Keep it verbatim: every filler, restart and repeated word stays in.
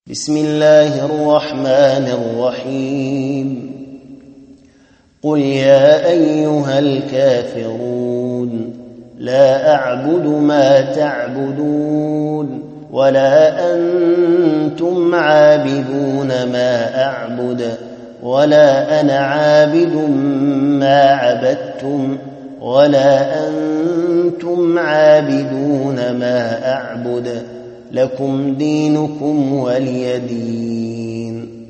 بسم الله الرحمن الرحيم قل يا أيها الكافرون لا أعبد ما تعبدون ولا أنتم عابدون ما أعبد ولا أنا عابد ما عبدتم ولا أنتم عابدون ما أعبد لكم دينكم ولي دين.